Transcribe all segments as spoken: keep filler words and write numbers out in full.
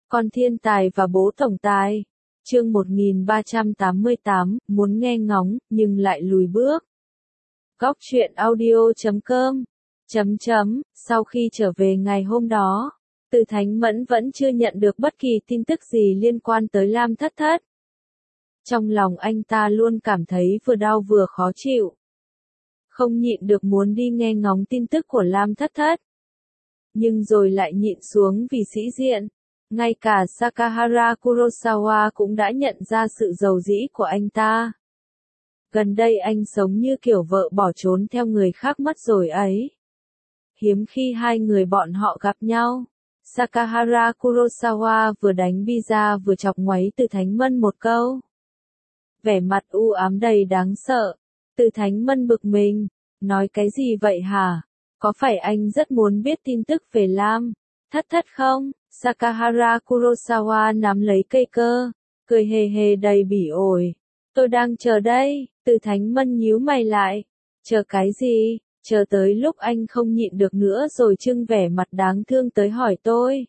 Con thiên tài và bố tổng tài. Chương một nghìn ba trăm tám mươi tám, muốn nghe ngóng, nhưng lại lùi bước. Góc truyện audio chấm com. Chấm chấm, sau khi trở về ngày hôm đó, Từ Thánh Mẫn vẫn chưa nhận được bất kỳ tin tức gì liên quan tới Lam Thất Thất. Trong lòng anh ta luôn cảm thấy vừa đau vừa khó chịu. Không nhịn được muốn đi nghe ngóng tin tức của Lam Thất Thất. Nhưng rồi lại nhịn xuống vì sĩ diện. Ngay cả Sakahara Kurosawa cũng đã nhận ra sự giàu dĩ của anh ta. Gần đây anh sống như kiểu vợ bỏ trốn theo người khác mất rồi ấy. Hiếm khi hai người bọn họ gặp nhau. Sakahara Kurosawa vừa đánh pizza vừa chọc ngoáy Từ Thánh Mân một câu. Vẻ mặt u ám đầy đáng sợ. Từ Thánh Mân bực mình. Nói cái gì vậy hả? Có phải anh rất muốn biết tin tức về Lam Thất Thất không? Sakahara Kurosawa nắm lấy cây cơ, cười hề hề đầy bỉ ổi. Tôi đang chờ đây. Từ Thánh Mân nhíu mày lại. Chờ cái gì? Chờ tới lúc anh không nhịn được nữa rồi trưng vẻ mặt đáng thương tới hỏi tôi.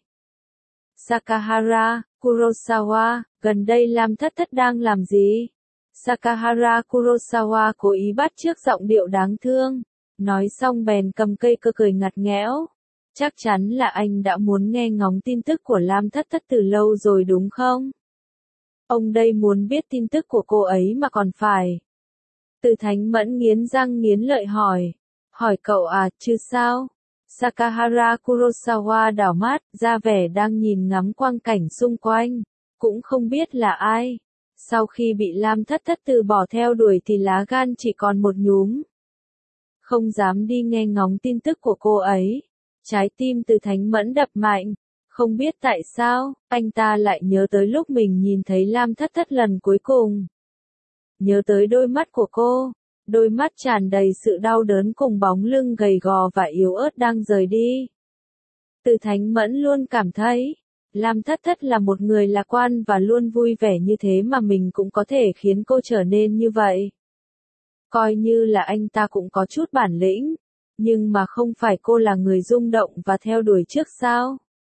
Sakahara Kurosawa, gần đây Lam Thất Thất đang làm gì? Sakahara Kurosawa cố ý bắt chước giọng điệu đáng thương. Nói xong bèn cầm cây cơ cười ngặt nghẽo. Chắc chắn là anh đã muốn nghe ngóng tin tức của Lam Thất Thất từ lâu rồi đúng không? Ông đây muốn biết tin tức của cô ấy mà còn phải. Từ Thánh Mẫn nghiến răng nghiến lợi hỏi. Hỏi cậu à, chứ sao? Sakahara Kurosawa đảo mắt, ra vẻ đang nhìn ngắm quang cảnh xung quanh. Cũng không biết là ai. Sau khi bị Lam Thất Thất từ bỏ theo đuổi thì lá gan chỉ còn một nhúm. Không dám đi nghe ngóng tin tức của cô ấy. Trái tim Từ Thánh Mẫn đập mạnh. Không biết tại sao, anh ta lại nhớ tới lúc mình nhìn thấy Lam Thất Thất lần cuối cùng. Nhớ tới đôi mắt của cô. Đôi mắt tràn đầy sự đau đớn cùng bóng lưng gầy gò và yếu ớt đang rời đi. Từ Thánh Mẫn luôn cảm thấy, Lam Thất Thất là một người lạc quan và luôn vui vẻ như thế mà mình cũng có thể khiến cô trở nên như vậy. Coi như là anh ta cũng có chút bản lĩnh, nhưng mà không phải cô là người rung động và theo đuổi trước sao?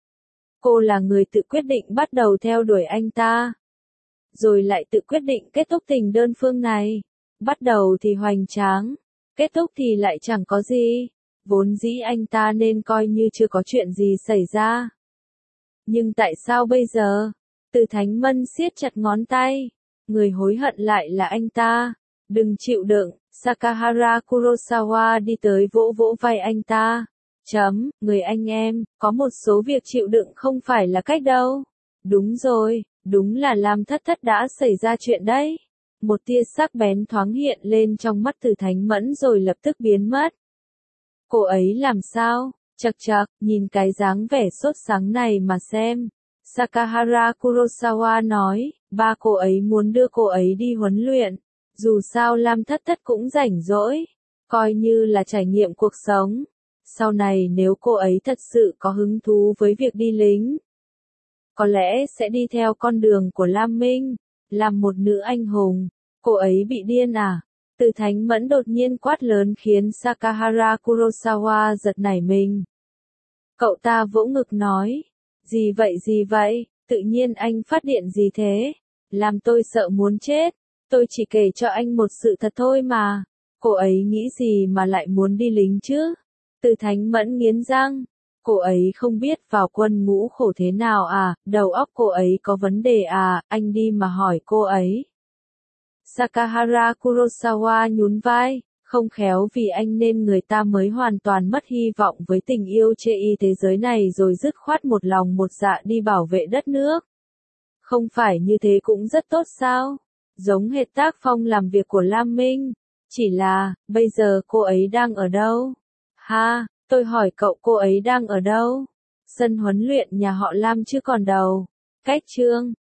Cô là người tự quyết định bắt đầu theo đuổi anh ta. Rồi lại tự quyết định kết thúc tình đơn phương này. Bắt đầu thì hoành tráng, kết thúc thì lại chẳng có gì. Vốn dĩ anh ta nên coi như chưa có chuyện gì xảy ra. Nhưng tại sao bây giờ? Từ Thánh Mân siết chặt ngón tay. Người hối hận lại là anh ta. Đừng chịu đựng. Sakahara Kurosawa đi tới vỗ vỗ vai anh ta. Chấm, người anh em, có một số việc chịu đựng không phải là cách đâu. Đúng rồi, đúng là Lam Thất Thất đã xảy ra chuyện đấy. Một tia sắc bén thoáng hiện lên trong mắt Từ Thánh Mẫn rồi lập tức biến mất. Cô ấy làm sao? Chậc chậc, nhìn cái dáng vẻ sốt sắng này mà xem. Sakahara Kurosawa nói, ba cô ấy muốn đưa cô ấy đi huấn luyện. Dù sao Lam Thất Thất cũng rảnh rỗi. Coi như là trải nghiệm cuộc sống. Sau này nếu cô ấy thật sự có hứng thú với việc đi lính, có lẽ sẽ đi theo con đường của Lam Minh. Làm một nữ anh hùng. Cô ấy bị điên à? Từ Thánh Mẫn đột nhiên quát lớn khiến Sakahara Kurosawa giật nảy mình. Cậu ta vỗ ngực nói. Gì vậy gì vậy? Tự nhiên anh phát điện gì thế? Làm tôi sợ muốn chết. Tôi chỉ kể cho anh một sự thật thôi mà. Cô ấy nghĩ gì mà lại muốn đi lính chứ? Từ Thánh Mẫn nghiến răng. Cô ấy không biết vào quân ngũ khổ thế nào à, đầu óc cô ấy có vấn đề à, anh đi mà hỏi cô ấy. Sakahara Kurosawa nhún vai, không khéo vì anh nên người ta mới hoàn toàn mất hy vọng với tình yêu chê y thế giới này rồi dứt khoát một lòng một dạ đi bảo vệ đất nước. Không phải như thế cũng rất tốt sao? Giống hệt tác phong làm việc của Lam Minh. Chỉ là, bây giờ cô ấy đang ở đâu? Ha, tôi hỏi cậu cô ấy đang ở đâu? Sân huấn luyện nhà họ Lam chứ còn đâu. Cách chương